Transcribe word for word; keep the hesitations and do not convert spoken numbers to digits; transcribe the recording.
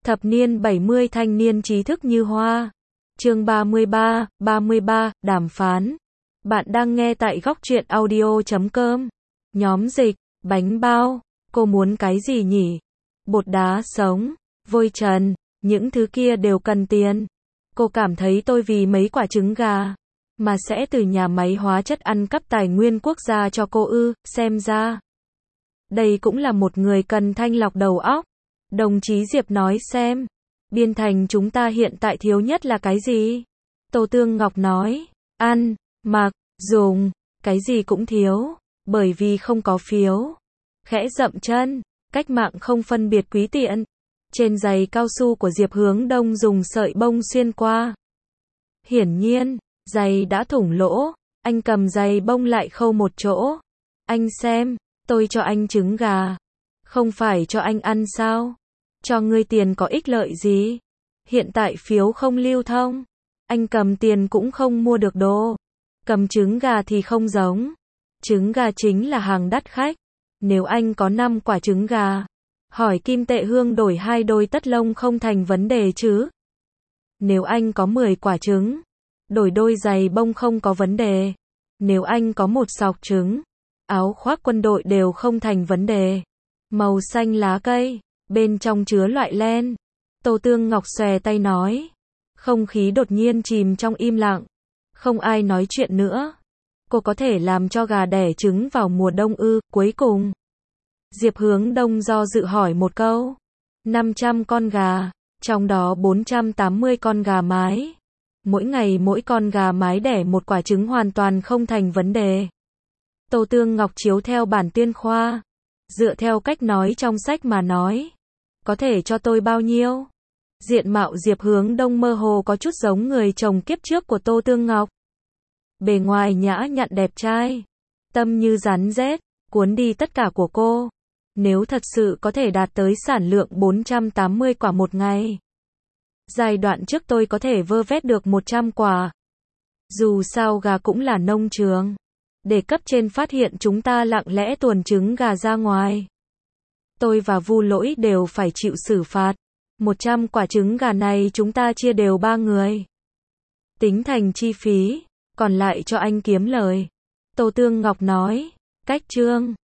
Thập niên bảy mươi thanh niên trí thức như hoa. Chương ba mươi ba, ba mươi ba, đàm phán. Bạn đang nghe tại góc truyện audio chấm com. Nhóm dịch, bánh bao, cô muốn cái gì nhỉ? Bột đá sống, vôi trần, những thứ kia đều cần tiền. Cô cảm thấy tôi vì mấy quả trứng gà mà sẽ từ nhà máy hóa chất ăn cắp tài nguyên quốc gia cho cô ư? Xem ra đây cũng là một người cần thanh lọc đầu óc. Đồng chí Diệp nói xem, Biên Thành chúng ta hiện tại thiếu nhất là cái gì? Tô Tương Ngọc nói, ăn, mặc, dùng, cái gì cũng thiếu, bởi vì không có phiếu. Khẽ dậm chân, cách mạng không phân biệt quý tiện. Trên giày cao su của Diệp Hướng Đông dùng sợi bông xuyên qua. Hiển nhiên, giày đã thủng lỗ, anh cầm giày bông lại khâu một chỗ. Anh xem, tôi cho anh trứng gà, không phải cho anh ăn sao? Cho ngươi tiền có ích lợi gì? Hiện tại phiếu không lưu thông, anh cầm tiền cũng không mua được đồ. Cầm trứng gà thì không giống. Trứng gà chính là hàng đắt khách. Nếu anh có năm quả trứng gà, hỏi Kim Tệ Hương đổi hai đôi tất lông không thành vấn đề chứ? Nếu anh có mười quả trứng, đổi đôi giày bông không có vấn đề. Nếu anh có một sọc trứng, áo khoác quân đội đều không thành vấn đề. Màu xanh lá cây, bên trong chứa loại len. Tô Tương Ngọc xòe tay nói. Không khí đột nhiên chìm trong im lặng. Không ai nói chuyện nữa. Cô có thể làm cho gà đẻ trứng vào mùa đông ư? Cuối cùng, Diệp Hướng Đông do dự hỏi một câu. năm trăm con gà, trong đó bốn trăm tám mươi con gà mái. Mỗi ngày mỗi con gà mái đẻ một quả trứng hoàn toàn không thành vấn đề. Tô Tương Ngọc chiếu theo bản tuyên khoa, dựa theo cách nói trong sách mà nói. Có thể cho tôi bao nhiêu? Diện mạo Diệp Hướng Đông mơ hồ có chút giống người chồng kiếp trước của Tô Tương Ngọc. Bề ngoài nhã nhặn đẹp trai, tâm như rắn rết, cuốn đi tất cả của cô. Nếu thật sự có thể đạt tới sản lượng bốn trăm tám mươi quả một ngày, giai đoạn trước tôi có thể vơ vét được một trăm quả. Dù sao gà cũng là nông trường. Để cấp trên phát hiện chúng ta lặng lẽ tuồn trứng gà ra ngoài, tôi và Vu Lỗi đều phải chịu xử phạt. một trăm quả trứng gà này chúng ta chia đều ba người. Tính thành chi phí, còn lại cho anh kiếm lời. Tô Tương Ngọc nói. Cách chương